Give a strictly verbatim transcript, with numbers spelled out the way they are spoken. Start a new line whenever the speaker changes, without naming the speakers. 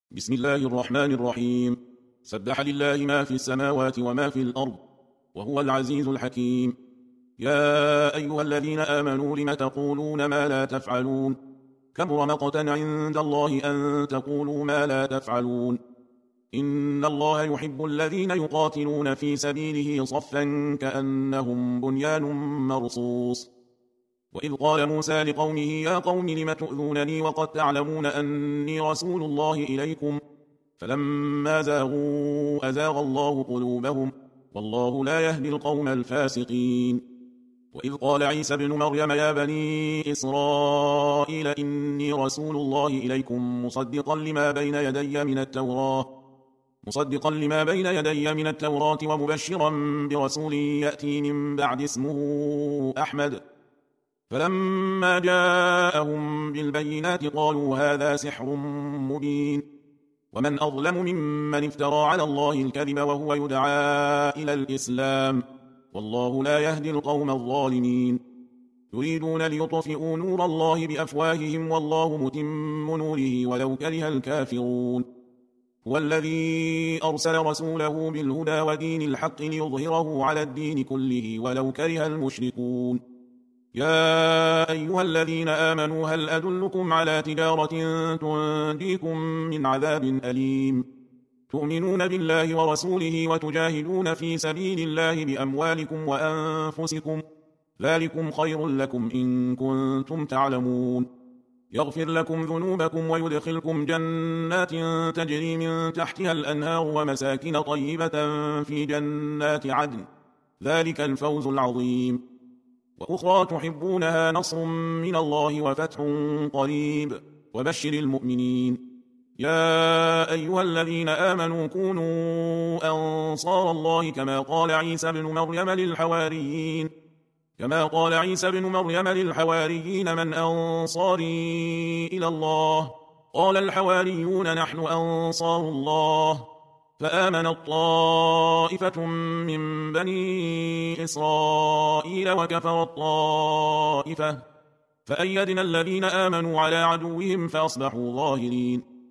بسم الله الرحمن الرحيم. سبح لله ما في السماوات وما في الأرض وهو العزيز الحكيم. يا أيها الذين آمنوا لم تقولون ما لا تفعلون كبر مقتا عند الله أن تقولوا ما لا تفعلون. إن الله يحب الذين يقاتلون في سبيله صفا كأنهم بنيان مرصوص. وإذ قال موسى لقومه يا قوم لم تؤذونني وقد تعلمون أني رسول الله إليكم فلما زاغوا أزاغ الله قلوبهم والله لا يهدي القوم الفاسقين. وإذ قال عيسى ابن مريم يا بني إسرائيل إني رسول الله إليكم مصدقا لما بين يدي من التوراة مصدقا لما بين يدي من التوراة ومبشرا برسول يأتي من بعد اسمه أحمد. فلما جاءهم بالبينات قالوا هذا سحر مبين. ومن أظلم ممن افترى على الله الكذب وهو يدعى إلى الإسلام والله لا يهدي القوم الظالمين. يريدون ليطفئوا نور الله بأفواههم والله متم نوره ولو كره الكافرون. هو الذي أرسل رسوله بالهدى ودين الحق ليظهره على الدين كله ولو كره المشركون. يا أيها الذين آمنوا هل أدلكم على تجارة تنجيكم من عذاب أليم تؤمنون بالله ورسوله وتجاهدون في سبيل الله بأموالكم وأنفسكم ذلكم خير لكم إن كنتم تعلمون. يغفر لكم ذنوبكم ويدخلكم جنات تجري من تحتها الأنهار ومساكن طيبة في جنات عدن ذلك الفوز العظيم. وأخرى تحبونها نصر من الله وفتح قريب وبشر المؤمنين. يا أيها الذين آمنوا كونوا أنصار الله كما قال عيسى بن مريم للحواريين كما قال عيسى بن مريم للحواريين من أنصاري إلى الله قال الحواريون نحن أنصار الله. فآمنت طائفة من بني إسرائيل وكفرت طائفة فأيدنا الذين آمنوا على عدوهم فأصبحوا ظاهرين.